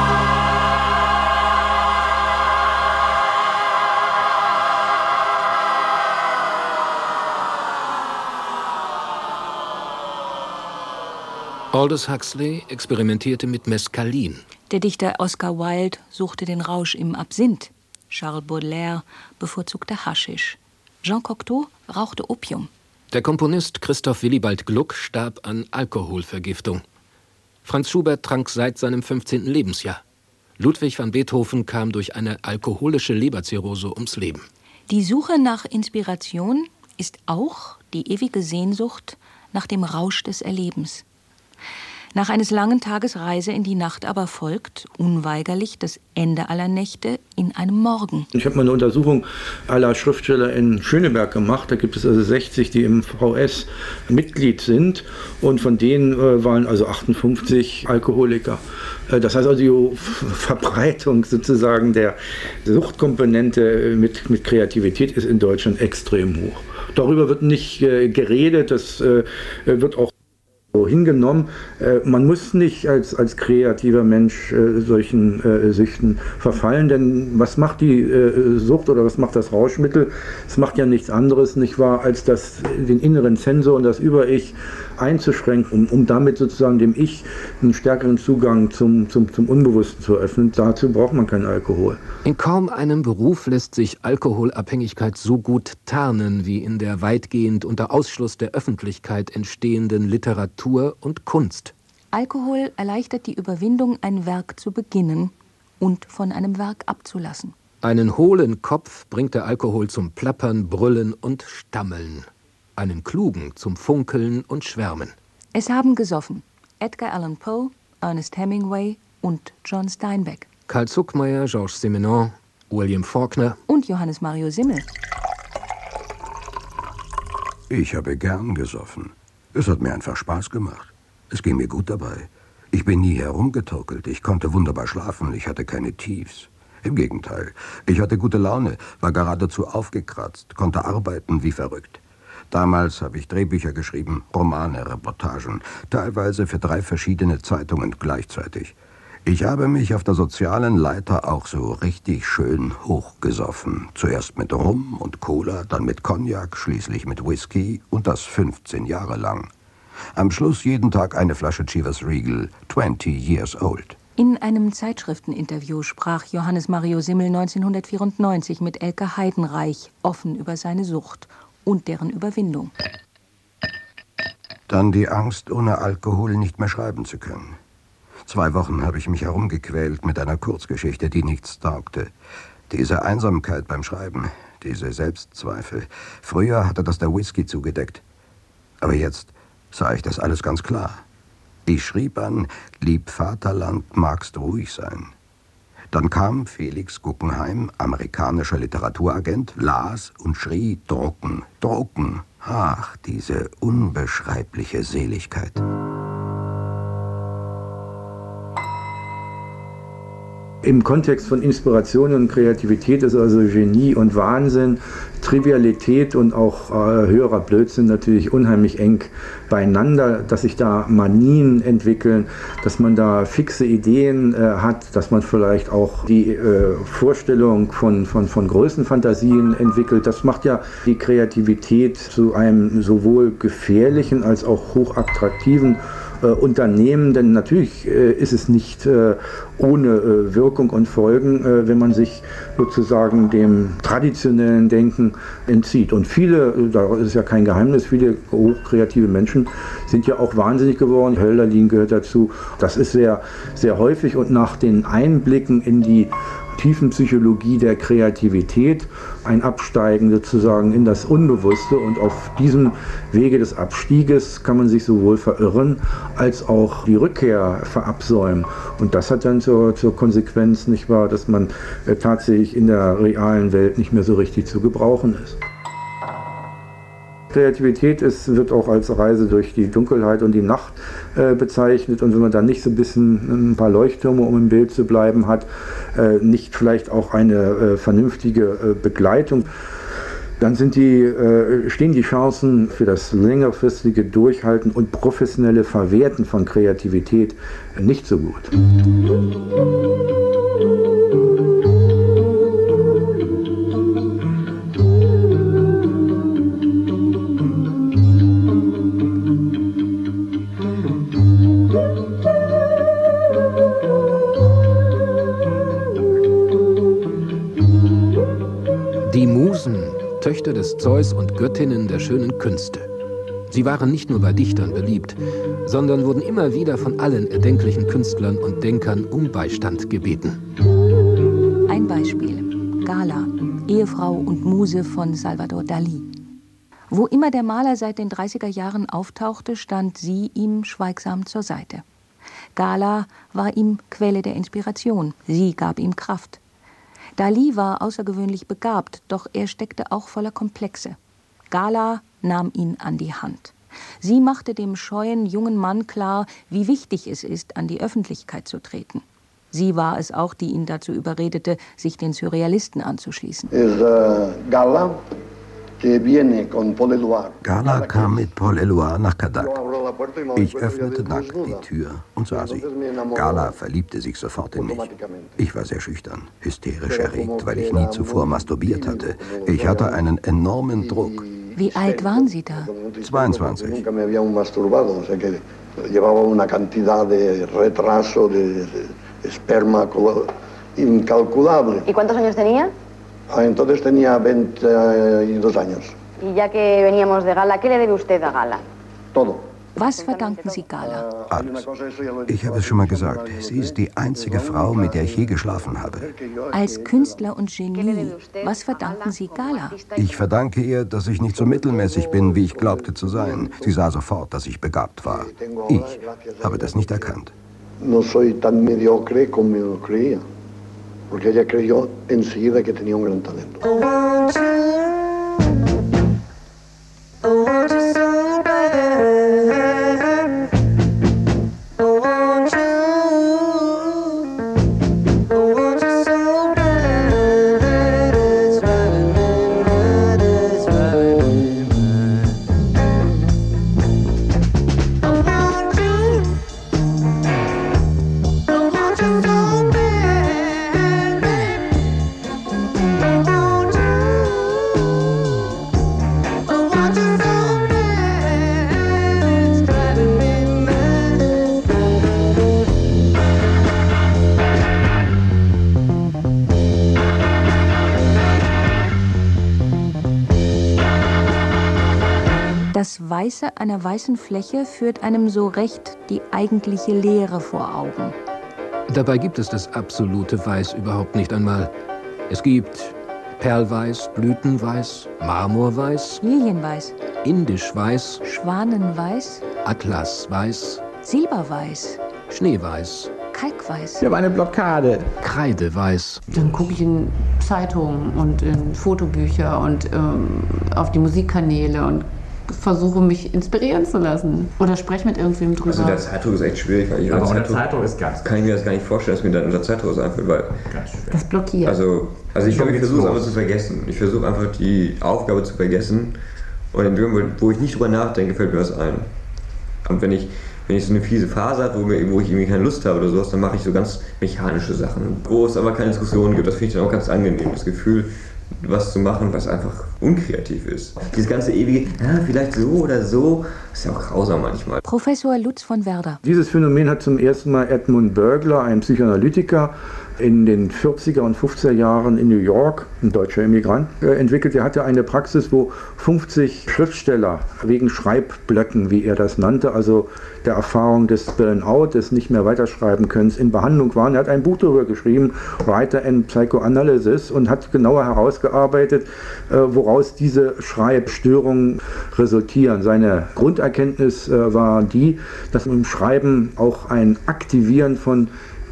Aldous Huxley experimentierte mit Mescalin. Der Dichter Oscar Wilde suchte den Rausch im Absinth. Charles Baudelaire bevorzugte Haschisch. Jean Cocteau rauchte Opium. Der Komponist Christoph Willibald Gluck starb an Alkoholvergiftung. Franz Schubert trank seit seinem fünfzehnten Lebensjahr. Ludwig van Beethoven kam durch eine alkoholische Leberzirrhose ums Leben. Die Suche nach Inspiration ist auch die ewige Sehnsucht nach dem Rausch des Erlebens. Nach eines langen Tages Reise in die Nacht aber folgt, unweigerlich, das Ende aller Nächte in einem Morgen. Ich habe mal eine Untersuchung aller Schriftsteller in Schöneberg gemacht. Da gibt es also sechzig, die im V S Mitglied sind. Und von denen äh, waren also achtundfünfzig Alkoholiker. Äh, das heißt also, die Verbreitung sozusagen der Suchtkomponente mit, mit Kreativität ist in Deutschland extrem hoch. Darüber wird nicht äh, geredet, das äh, wird auch so hingenommen. Äh, man muss nicht als, als kreativer Mensch äh, solchen äh, Süchten verfallen, denn was macht die äh, Sucht oder was macht das Rauschmittel? Es macht ja nichts anderes, nicht wahr, als das, den inneren Sensor und das Über-Ich einzuschränken, um, um damit sozusagen dem Ich einen stärkeren Zugang zum, zum, zum Unbewussten zu öffnen. Dazu braucht man keinen Alkohol. In kaum einem Beruf lässt sich Alkoholabhängigkeit so gut tarnen wie in der weitgehend unter Ausschluss der Öffentlichkeit entstehenden Literatur und Kunst. Alkohol erleichtert die Überwindung, ein Werk zu beginnen und von einem Werk abzulassen. Einen hohlen Kopf bringt der Alkohol zum Plappern, Brüllen und Stammeln. Einen klugen zum Funkeln und Schwärmen. Es haben gesoffen Edgar Allan Poe, Ernest Hemingway und John Steinbeck. Karl Zuckmayer, Georges Simenon, William Faulkner und Johannes Mario Simmel. Ich habe gern gesoffen. Es hat mir einfach Spaß gemacht. Es ging mir gut dabei. Ich bin nie herumgetorkelt. Ich konnte wunderbar schlafen. Ich hatte keine Tiefs. Im Gegenteil. Ich hatte gute Laune, war geradezu aufgekratzt, konnte arbeiten wie verrückt. Damals habe ich Drehbücher geschrieben, Romane, Reportagen, teilweise für drei verschiedene Zeitungen gleichzeitig. Ich habe mich auf der sozialen Leiter auch so richtig schön hochgesoffen. Zuerst mit Rum und Cola, dann mit Cognac, schließlich mit Whisky und das fünfzehn Jahre lang. Am Schluss jeden Tag eine Flasche Chivas Regal, twenty years old. In einem Zeitschrifteninterview sprach Johannes Mario Simmel neunzehnhundertvierundneunzig mit Elke Heidenreich offen über seine Sucht und deren Überwindung. Dann die Angst, ohne Alkohol nicht mehr schreiben zu können. Zwei Wochen habe ich mich herumgequält mit einer Kurzgeschichte, die nichts taugte. Diese Einsamkeit beim Schreiben, diese Selbstzweifel. Früher hatte das der Whisky zugedeckt. Aber jetzt sah ich das alles ganz klar. Ich schrieb an, lieb Vaterland, magst ruhig sein. Dann kam Felix Guggenheim, amerikanischer Literaturagent, las und schrie, drucken, drucken. Ach, diese unbeschreibliche Seligkeit. Im Kontext von Inspiration und Kreativität ist also Genie und Wahnsinn, Trivialität und auch äh, höherer Blödsinn natürlich unheimlich eng beieinander, dass sich da Manien entwickeln, dass man da fixe Ideen äh, hat, dass man vielleicht auch die äh, Vorstellung von, von, von Größenfantasien entwickelt. Das macht ja die Kreativität zu einem sowohl gefährlichen als auch hochattraktiven Äh, Unternehmen, denn natürlich äh, ist es nicht äh, ohne äh, Wirkung und Folgen, äh, wenn man sich sozusagen dem traditionellen Denken entzieht. Und viele, äh, da ist ja kein Geheimnis, viele hochkreative Menschen sind ja auch wahnsinnig geworden. Hölderlin gehört dazu. Das ist sehr, sehr häufig und nach den Einblicken in die Tiefenpsychologie der Kreativität, ein Absteigen sozusagen in das Unbewusste, und auf diesem Wege des Abstieges kann man sich sowohl verirren als auch die Rückkehr verabsäumen. Und das hat dann zur, zur Konsequenz, nicht wahr, dass man äh, tatsächlich in der realen Welt nicht mehr so richtig zu gebrauchen ist. Kreativität ist, wird auch als Reise durch die Dunkelheit und die Nacht äh, bezeichnet, und wenn man da nicht so ein bisschen ein paar Leuchttürme, um im Bild zu bleiben, hat, äh, nicht vielleicht auch eine äh, vernünftige äh, Begleitung, dann sind die, äh, stehen die Chancen für das längerfristige Durchhalten und professionelle Verwerten von Kreativität nicht so gut. Die Musen, Töchter des Zeus und Göttinnen der schönen Künste. Sie waren nicht nur bei Dichtern beliebt, sondern wurden immer wieder von allen erdenklichen Künstlern und Denkern um Beistand gebeten. Ein Beispiel: Gala, Ehefrau und Muse von Salvador Dalí. Wo immer der Maler seit den dreißiger Jahren auftauchte, stand sie ihm schweigsam zur Seite. Gala war ihm Quelle der Inspiration. Sie gab ihm Kraft. Dali war außergewöhnlich begabt, doch er steckte auch voller Komplexe. Gala nahm ihn an die Hand. Sie machte dem scheuen jungen Mann klar, wie wichtig es ist, an die Öffentlichkeit zu treten. Sie war es auch, die ihn dazu überredete, sich den Surrealisten anzuschließen. Es, uh, Gala, que viene con Paul Éluard. Gala kam mit Paul Éluard nach Cadac. Ich öffnete nackt die Tür und sah sie. Gala verliebte sich sofort in mich. Ich war sehr schüchtern, hysterisch erregt, weil ich nie zuvor masturbiert hatte. Ich hatte einen enormen Druck. Wie alt waren Sie da? zweiundzwanzig. Esperma incalculable. ¿Y cuántos años tenía? Entonces tenía veintidós años. Y ya que veníamos de Gala, ¿qué le debe usted a Gala? Todo. Was verdanken Sie Gala? Alles. Ich habe es schon mal gesagt, sie ist die einzige Frau, mit der ich je geschlafen habe. Als Künstler und Genie, was verdanken Sie Gala? Ich verdanke ihr, dass ich nicht so mittelmäßig bin, wie ich glaubte zu sein. Sie sah sofort, dass ich begabt war. Ich habe das nicht erkannt. No soy tan mediocre como yo creía, porque ella creyó enseguida que tenía un gran talento. Das Weiße einer weißen Fläche führt einem so recht die eigentliche Leere vor Augen. Dabei gibt es das absolute Weiß überhaupt nicht einmal. Es gibt Perlweiß, Blütenweiß, Marmorweiß, Lilienweiß, Indischweiß, Schwanenweiß, Atlasweiß, Silberweiß, Schneeweiß, Kalkweiß. Ich habe eine Blockade. Kreideweiß. Dann gucke ich in Zeitungen und in Fotobücher und ähm, auf die Musikkanäle und versuche, mich inspirieren zu lassen. Oder spreche mit irgendwem drüber. Also in der Zeitung ist echt schwierig, weil ich Aber in der Zeitung ist ganz kann ich mir das gar nicht vorstellen, dass mir dann in der Zeitung was einfällt, weil ganz schwer. Das blockiert. Also, also ich, ich versuche es einfach los. zu vergessen. Ich versuche einfach die Aufgabe zu vergessen und in dem Moment, wo ich nicht drüber nachdenke, fällt mir was ein. Und wenn ich, wenn ich so eine fiese Phase habe, wo, mir, wo ich irgendwie keine Lust habe oder sowas, dann mache ich so ganz mechanische Sachen, wo es aber keine Diskussionen gibt. Das finde ich dann auch ganz angenehm, das Gefühl, was zu machen, was einfach unkreativ ist. Dieses ganze ewige, ja, vielleicht so oder so, ist ja auch grausam manchmal. Professor Lutz von Werder. Dieses Phänomen hat zum ersten Mal Edmund Bergler, ein Psychoanalytiker, in den vierziger und fünfziger Jahren in New York, ein deutscher Immigrant, äh, entwickelt. Er hatte eine Praxis, wo fünfzig Schriftsteller wegen Schreibblöcken, wie er das nannte, also der Erfahrung des Burnout, des nicht mehr weiterschreiben Könnens, in Behandlung waren. Er hat ein Buch darüber geschrieben, Writer and Psychoanalysis, und hat genauer herausgearbeitet, äh, woraus diese Schreibstörungen resultieren. Seine Grunderkenntnis äh, war die, dass im Schreiben auch ein Aktivieren von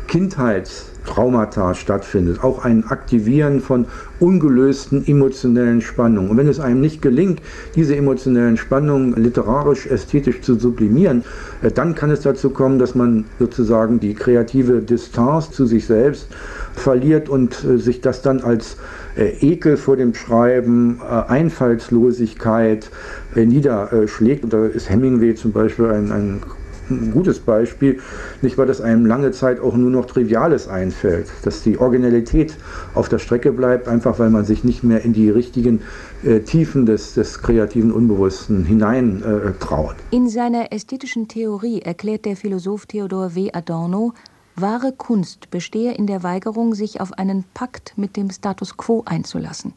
Kindheitstraumata stattfindet, auch ein Aktivieren von ungelösten emotionellen Spannungen. Und wenn es einem nicht gelingt, diese emotionellen Spannungen literarisch, ästhetisch zu sublimieren, dann kann es dazu kommen, dass man sozusagen die kreative Distanz zu sich selbst verliert und sich das dann als Ekel vor dem Schreiben, Einfallslosigkeit niederschlägt. Und da ist Hemingway zum Beispiel ein, ein ein gutes Beispiel, nicht wahr, dass einem lange Zeit auch nur noch Triviales einfällt, dass die Originalität auf der Strecke bleibt, einfach weil man sich nicht mehr in die richtigen äh, Tiefen des, des kreativen Unbewussten hinein äh, traut. In seiner ästhetischen Theorie erklärt der Philosoph Theodor W. Adorno, wahre Kunst bestehe in der Weigerung, sich auf einen Pakt mit dem Status quo einzulassen.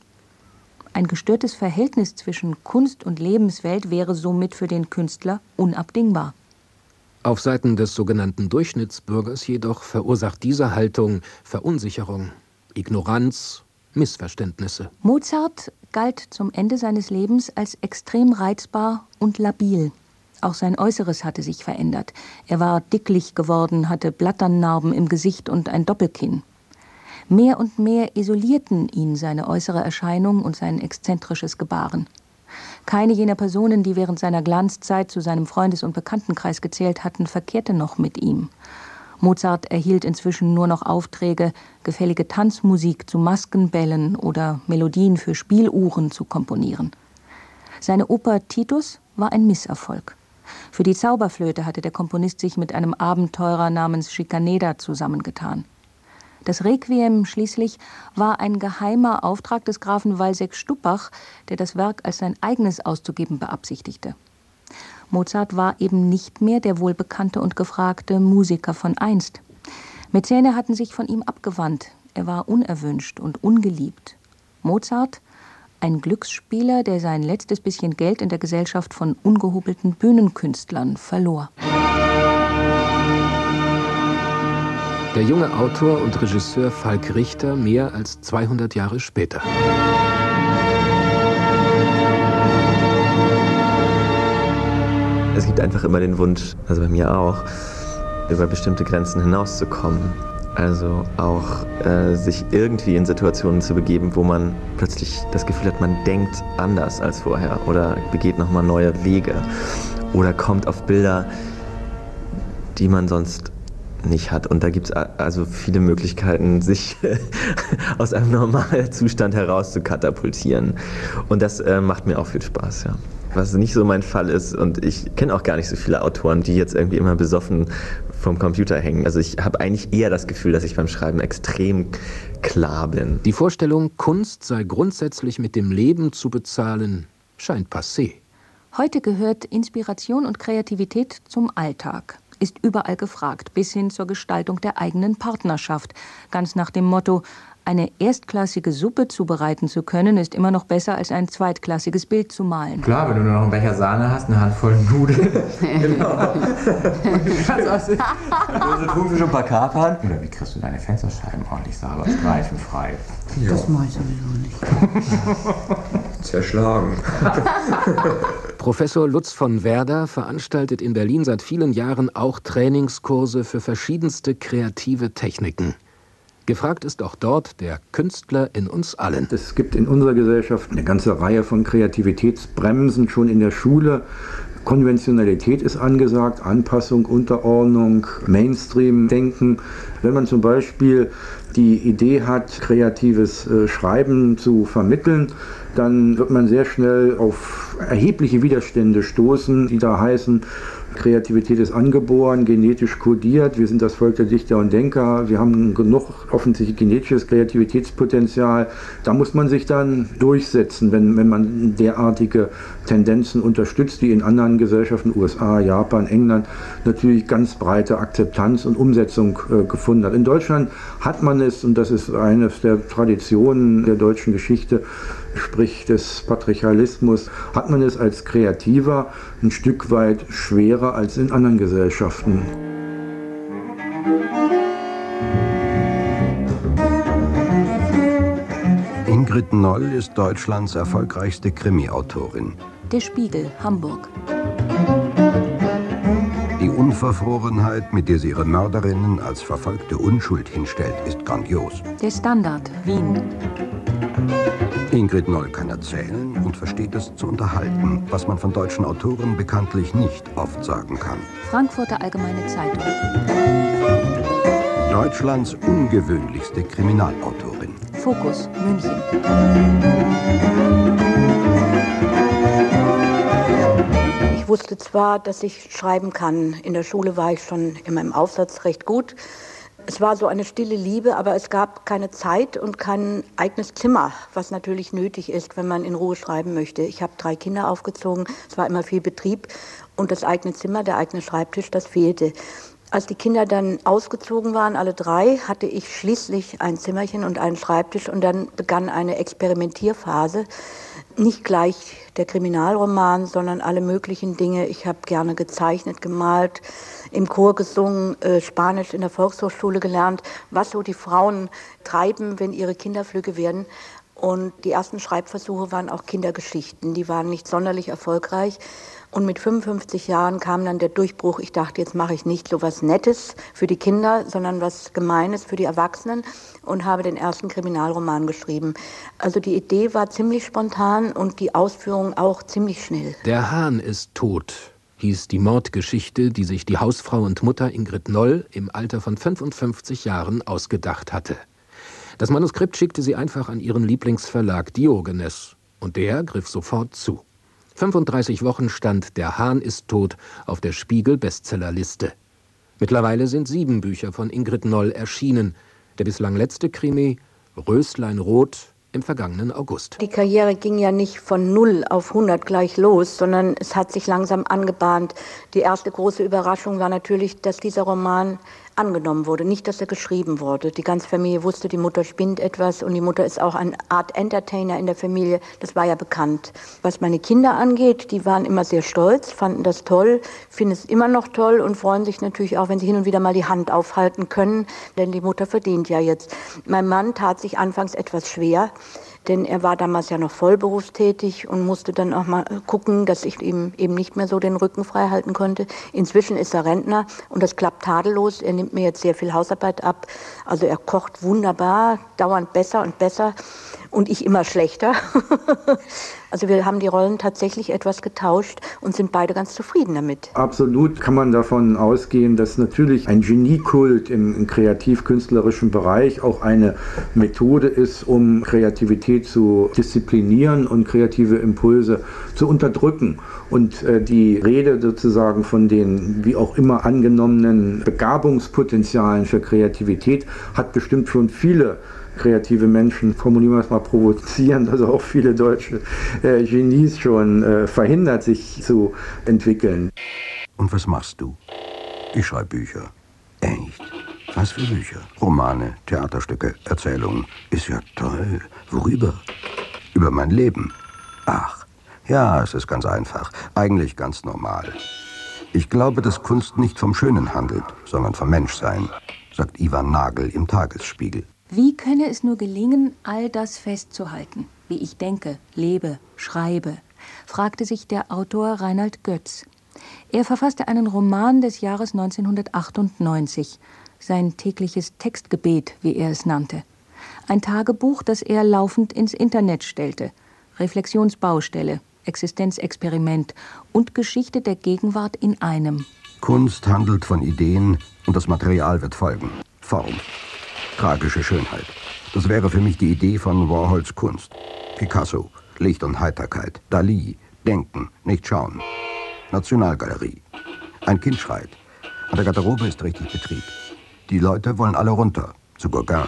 Ein gestörtes Verhältnis zwischen Kunst und Lebenswelt wäre somit für den Künstler unabdingbar. Auf Seiten des sogenannten Durchschnittsbürgers jedoch verursacht diese Haltung Verunsicherung, Ignoranz, Missverständnisse. Mozart galt zum Ende seines Lebens als extrem reizbar und labil. Auch sein Äußeres hatte sich verändert. Er war dicklich geworden, hatte Blatternarben im Gesicht und ein Doppelkinn. Mehr und mehr isolierten ihn seine äußere Erscheinung und sein exzentrisches Gebaren. Keine jener Personen, die während seiner Glanzzeit zu seinem Freundes- und Bekanntenkreis gezählt hatten, verkehrte noch mit ihm. Mozart erhielt inzwischen nur noch Aufträge, gefällige Tanzmusik zu Maskenbällen oder Melodien für Spieluhren zu komponieren. Seine Oper Titus war ein Misserfolg. Für die Zauberflöte hatte der Komponist sich mit einem Abenteurer namens Schikaneder zusammengetan. Das Requiem schließlich war ein geheimer Auftrag des Grafen Walseck-Stuppach, der das Werk als sein eigenes auszugeben beabsichtigte. Mozart war eben nicht mehr der wohlbekannte und gefragte Musiker von einst. Mäzene hatten sich von ihm abgewandt. Er war unerwünscht und ungeliebt. Mozart, ein Glücksspieler, der sein letztes bisschen Geld in der Gesellschaft von ungehobelten Bühnenkünstlern verlor. Der junge Autor und Regisseur Falk Richter mehr als zweihundert Jahre später. Es gibt einfach immer den Wunsch, also bei mir auch, über bestimmte Grenzen hinauszukommen. Also auch äh, sich irgendwie in Situationen zu begeben, wo man plötzlich das Gefühl hat, man denkt anders als vorher oder begeht nochmal neue Wege oder kommt auf Bilder, die man sonst nicht hat. Und da gibt es also viele Möglichkeiten, sich aus einem normalen Zustand heraus zu katapultieren. Und das äh, macht mir auch viel Spaß, ja. Was nicht so mein Fall ist, und ich kenne auch gar nicht so viele Autoren, die jetzt irgendwie immer besoffen vom Computer hängen. Also ich habe eigentlich eher das Gefühl, dass ich beim Schreiben extrem klar bin. Die Vorstellung, Kunst sei grundsätzlich mit dem Leben zu bezahlen, scheint passé. Heute gehört Inspiration und Kreativität zum Alltag, ist überall gefragt, bis hin zur Gestaltung der eigenen Partnerschaft. Ganz nach dem Motto, eine erstklassige Suppe zubereiten zu können, ist immer noch besser, als ein zweitklassiges Bild zu malen. Klar, wenn du nur noch einen Becher Sahne hast, eine Handvoll Nudeln. Genau. Also tun wir schon ein paar Kapern. Oder wie kriegst du deine Fensterscheiben ordentlich sauber, streifenfrei? Ja. Das mache ich sowieso nicht. Zerschlagen. Professor Lutz von Werder veranstaltet in Berlin seit vielen Jahren auch Trainingskurse für verschiedenste kreative Techniken. Gefragt ist auch dort der Künstler in uns allen. Es gibt in unserer Gesellschaft eine ganze Reihe von Kreativitätsbremsen schon in der Schule. Konventionalität ist angesagt, Anpassung, Unterordnung, Mainstream-Denken. Wenn man zum Beispiel die Idee hat, kreatives äh, Schreiben zu vermitteln, dann wird man sehr schnell auf erhebliche Widerstände stoßen, die da heißen, Kreativität ist angeboren, genetisch kodiert, wir sind das Volk der Dichter und Denker, wir haben genug offensichtlich genetisches Kreativitätspotenzial. Da muss man sich dann durchsetzen, wenn, wenn man derartige Tendenzen unterstützt, die in anderen Gesellschaften, U S A, Japan, England, natürlich ganz breite Akzeptanz und Umsetzung äh, gefunden hat. In Deutschland hat man es, und das ist eine der Traditionen der deutschen Geschichte, sprich des Patriarchalismus, hat man es als Kreativer ein Stück weit schwerer als in anderen Gesellschaften. Ingrid Noll ist Deutschlands erfolgreichste Krimi-Autorin. Der Spiegel, Hamburg. Die Unverfrorenheit, mit der sie ihre Mörderinnen als verfolgte Unschuld hinstellt, ist grandios. Der Standard, Wien. Ingrid Noll kann erzählen und versteht es zu unterhalten, was man von deutschen Autoren bekanntlich nicht oft sagen kann. Frankfurter Allgemeine Zeitung. Deutschlands ungewöhnlichste Kriminalautorin. Fokus, München. Ich wusste zwar, dass ich schreiben kann. In der Schule war ich schon in meinem Aufsatz recht gut. Es war so eine stille Liebe, aber es gab keine Zeit und kein eigenes Zimmer, was natürlich nötig ist, wenn man in Ruhe schreiben möchte. Ich habe drei Kinder aufgezogen, es war immer viel Betrieb und das eigene Zimmer, der eigene Schreibtisch, das fehlte. Als die Kinder dann ausgezogen waren, alle drei, hatte ich schließlich ein Zimmerchen und einen Schreibtisch und dann begann eine Experimentierphase. Nicht gleich der Kriminalroman, sondern alle möglichen Dinge. Ich habe gerne gezeichnet, gemalt, im Chor gesungen, äh, Spanisch in der Volkshochschule gelernt, was so die Frauen treiben, wenn ihre Kinder flügge werden. Und die ersten Schreibversuche waren auch Kindergeschichten. Die waren nicht sonderlich erfolgreich. Und mit fünfundfünfzig Jahren kam dann der Durchbruch. Ich dachte, jetzt mache ich nicht so was Nettes für die Kinder, sondern was Gemeines für die Erwachsenen und habe den ersten Kriminalroman geschrieben. Also die Idee war ziemlich spontan und die Ausführung auch ziemlich schnell. Der Hahn ist tot, hieß die Mordgeschichte, die sich die Hausfrau und Mutter Ingrid Noll im Alter von fünfundfünfzig Jahren ausgedacht hatte. Das Manuskript schickte sie einfach an ihren Lieblingsverlag Diogenes und der griff sofort zu. fünfunddreißig Wochen stand Der Hahn ist tot auf der Spiegel-Bestsellerliste. Mittlerweile sind sieben Bücher von Ingrid Noll erschienen. Der bislang letzte Krimi, Röslein Rot, im vergangenen August. Die Karriere ging ja nicht von null auf hundert gleich los, sondern es hat sich langsam angebahnt. Die erste große Überraschung war natürlich, dass dieser Roman angenommen wurde, nicht, dass er geschrieben wurde. Die ganze Familie wusste, die Mutter spinnt etwas und die Mutter ist auch eine Art Entertainer in der Familie. Das war ja bekannt. Was meine Kinder angeht, die waren immer sehr stolz, fanden das toll, finden es immer noch toll und freuen sich natürlich auch, wenn sie hin und wieder mal die Hand aufhalten können, denn die Mutter verdient ja jetzt. Mein Mann tat sich anfangs etwas schwer, denn er war damals ja noch vollberufstätig und musste dann auch mal gucken, dass ich ihm eben nicht mehr so den Rücken frei halten konnte. Inzwischen ist er Rentner und das klappt tadellos. Er nimmt mir jetzt sehr viel Hausarbeit ab. Also er kocht wunderbar, dauernd besser und besser und ich immer schlechter. Also wir haben die Rollen tatsächlich etwas getauscht und sind beide ganz zufrieden damit. Absolut kann man davon ausgehen, dass natürlich ein Geniekult im, im kreativ-künstlerischen Bereich auch eine Methode ist, um Kreativität zu disziplinieren und kreative Impulse zu unterdrücken. Und äh, die Rede sozusagen von den wie auch immer angenommenen Begabungspotenzialen für Kreativität hat bestimmt schon viele kreative Menschen, formulieren wir es mal provozierend, also auch viele deutsche äh, Genies schon äh, verhindert, sich zu entwickeln. Und was machst du? Ich schreibe Bücher. Echt? Was für Bücher? Romane, Theaterstücke, Erzählungen. Ist ja toll. Worüber? Über mein Leben. Ach, ja, es ist ganz einfach. Eigentlich ganz normal. Ich glaube, dass Kunst nicht vom Schönen handelt, sondern vom Menschsein, sagt Ivan Nagel im Tagesspiegel. Wie könne es nur gelingen, all das festzuhalten, wie ich denke, lebe, schreibe, fragte sich der Autor Reinhard Götz. Er verfasste einen Roman des Jahres neunzehnhundertachtundneunzig, sein tägliches Textgebet, wie er es nannte. Ein Tagebuch, das er laufend ins Internet stellte, Reflexionsbaustelle, Existenzexperiment und Geschichte der Gegenwart in einem. Kunst handelt von Ideen und das Material wird folgen. Form. Tragische Schönheit. Das wäre für mich die Idee von Warhols Kunst. Picasso, Licht und Heiterkeit. Dali, Denken, nicht schauen. Nationalgalerie. Ein Kind schreit. An der Garderobe ist richtig Betrieb. Die Leute wollen alle runter, zu Gauguin.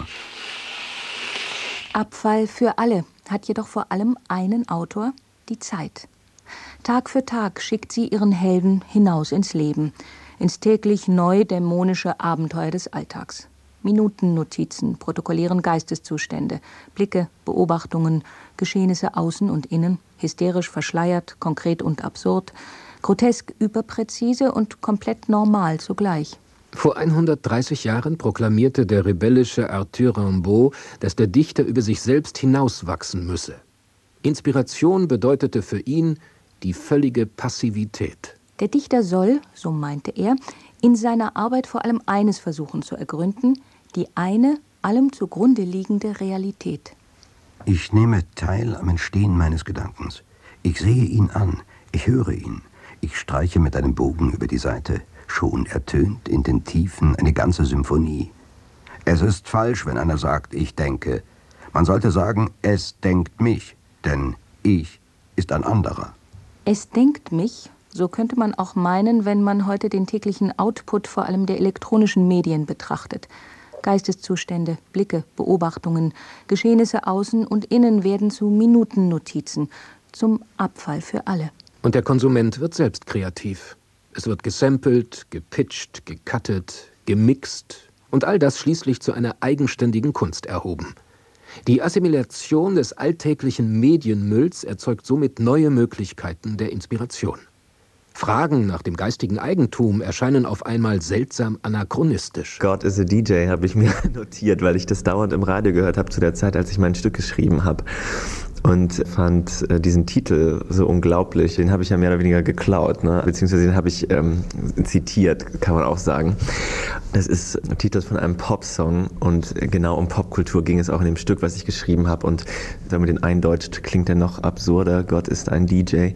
Abfall für alle hat jedoch vor allem einen Autor, die Zeit. Tag für Tag schickt sie ihren Helden hinaus ins Leben, ins täglich neu dämonische Abenteuer des Alltags. Minutennotizen protokollieren Geisteszustände, Blicke, Beobachtungen, Geschehnisse außen und innen, hysterisch verschleiert, konkret und absurd, grotesk überpräzise und komplett normal zugleich. Vor hundertdreißig Jahren proklamierte der rebellische Arthur Rimbaud, dass der Dichter über sich selbst hinauswachsen müsse. Inspiration bedeutete für ihn die völlige Passivität. Der Dichter soll, so meinte er, in seiner Arbeit vor allem eines versuchen zu ergründen, die eine, allem zugrunde liegende Realität. Ich nehme teil am Entstehen meines Gedankens. Ich sehe ihn an, ich höre ihn. Ich streiche mit einem Bogen über die Seite. Schon ertönt in den Tiefen eine ganze Symphonie. Es ist falsch, wenn einer sagt, ich denke. Man sollte sagen, es denkt mich, denn ich ist ein anderer. Es denkt mich, so könnte man auch meinen, wenn man heute den täglichen Output vor allem der elektronischen Medien betrachtet. Geisteszustände, Blicke, Beobachtungen, Geschehnisse außen und innen werden zu Minutennotizen, zum Abfall für alle. Und der Konsument wird selbst kreativ. Es wird gesampelt, gepitcht, gecuttet, gemixt und all das schließlich zu einer eigenständigen Kunst erhoben. Die Assimilation des alltäglichen Medienmülls erzeugt somit neue Möglichkeiten der Inspiration. Fragen nach dem geistigen Eigentum erscheinen auf einmal seltsam anachronistisch. God is a D J habe ich mir notiert, weil ich das dauernd im Radio gehört habe zu der Zeit, als ich mein Stück geschrieben habe. und fand äh, diesen Titel so unglaublich. Den habe ich ja mehr oder weniger geklaut, ne? Beziehungsweise den habe ich ähm, zitiert, kann man auch sagen. Das ist ein Titel von einem Popsong und genau um Popkultur ging es auch in dem Stück, was ich geschrieben habe. Und wenn man den eindeutscht, klingt er noch absurder. Gott ist ein D J.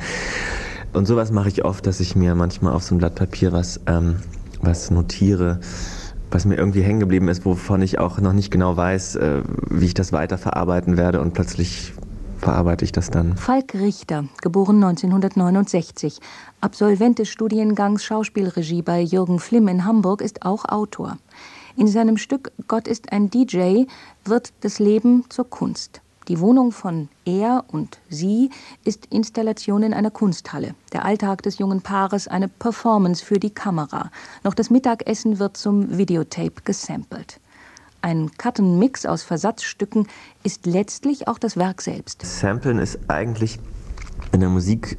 Und sowas mache ich oft, dass ich mir manchmal auf so ein Blatt Papier was, ähm, was notiere, was mir irgendwie hängen geblieben ist, wovon ich auch noch nicht genau weiß, äh, wie ich das weiterverarbeiten werde, und plötzlich verarbeite ich das dann. Falk Richter, geboren neunzehnhundertneunundsechzig, Absolvent des Studiengangs Schauspielregie bei Jürgen Flimm in Hamburg, ist auch Autor. In seinem Stück Gott ist ein D J wird das Leben zur Kunst. Die Wohnung von er und sie ist Installation in einer Kunsthalle. Der Alltag des jungen Paares eine Performance für die Kamera. Noch das Mittagessen wird zum Videotape gesampelt. Ein Cut-and-Mix aus Versatzstücken ist letztlich auch das Werk selbst. Samplen ist eigentlich in der Musik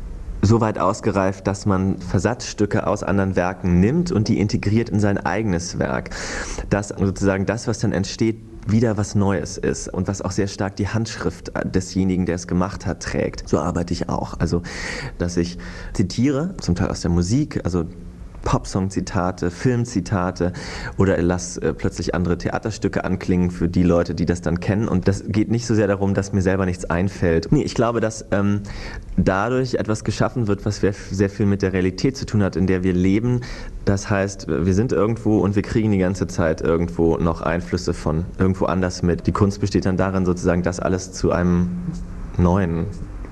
so weit ausgereift, dass man Versatzstücke aus anderen Werken nimmt und die integriert in sein eigenes Werk. Dass sozusagen das, was dann entsteht, wieder was Neues ist und was auch sehr stark die Handschrift desjenigen, der es gemacht hat, trägt. So arbeite ich auch. Also, dass ich zitiere, zum Teil aus der Musik, also Popsong-Zitate, Filmzitate, oder lass äh, plötzlich andere Theaterstücke anklingen für die Leute, die das dann kennen. Und das geht nicht so sehr darum, dass mir selber nichts einfällt. Nee, ich glaube, dass ähm, dadurch etwas geschaffen wird, was sehr viel mit der Realität zu tun hat, in der wir leben. Das heißt, wir sind irgendwo und wir kriegen die ganze Zeit irgendwo noch Einflüsse von irgendwo anders mit. Die Kunst besteht dann darin, sozusagen das alles zu einem neuen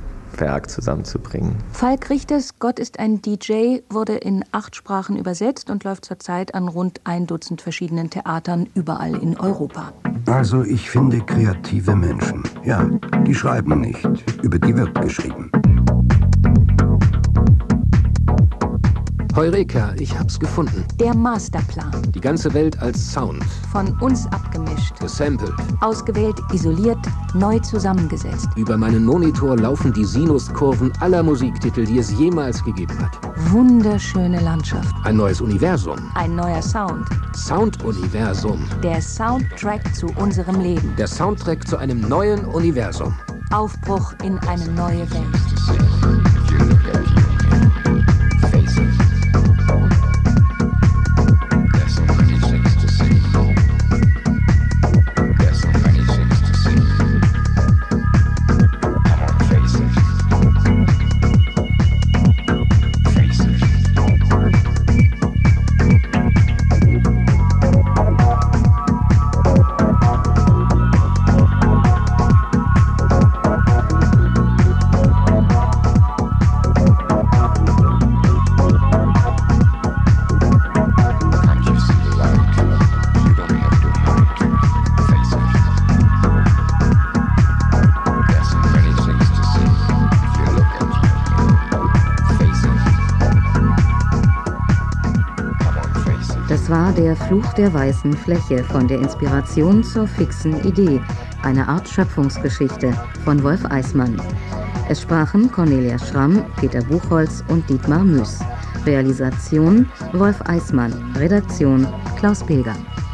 Werk zusammenzubringen. Falk Richters Gott ist ein D J wurde in acht Sprachen übersetzt und läuft zurzeit an rund ein Dutzend verschiedenen Theatern überall in Europa. Also ich finde kreative Menschen. Ja, die schreiben nicht. Über die wird geschrieben. Heureka, ich hab's gefunden. Der Masterplan. Die ganze Welt als Sound. Von uns abgemischt. Gesampelt. Ausgewählt, isoliert, neu zusammengesetzt. Über meinen Monitor laufen die Sinuskurven aller Musiktitel, die es jemals gegeben hat. Wunderschöne Landschaft. Ein neues Universum. Ein neuer Sound. Sounduniversum. Der Soundtrack zu unserem Leben. Der Soundtrack zu einem neuen Universum. Aufbruch in eine neue Welt. Das war der Fluch der weißen Fläche, von der Inspiration zur fixen Idee, eine Art Schöpfungsgeschichte von Wolf Eismann. Es sprachen Cornelia Schramm, Peter Buchholz und Dietmar Müß. Realisation Wolf Eismann, Redaktion Klaus Pilger.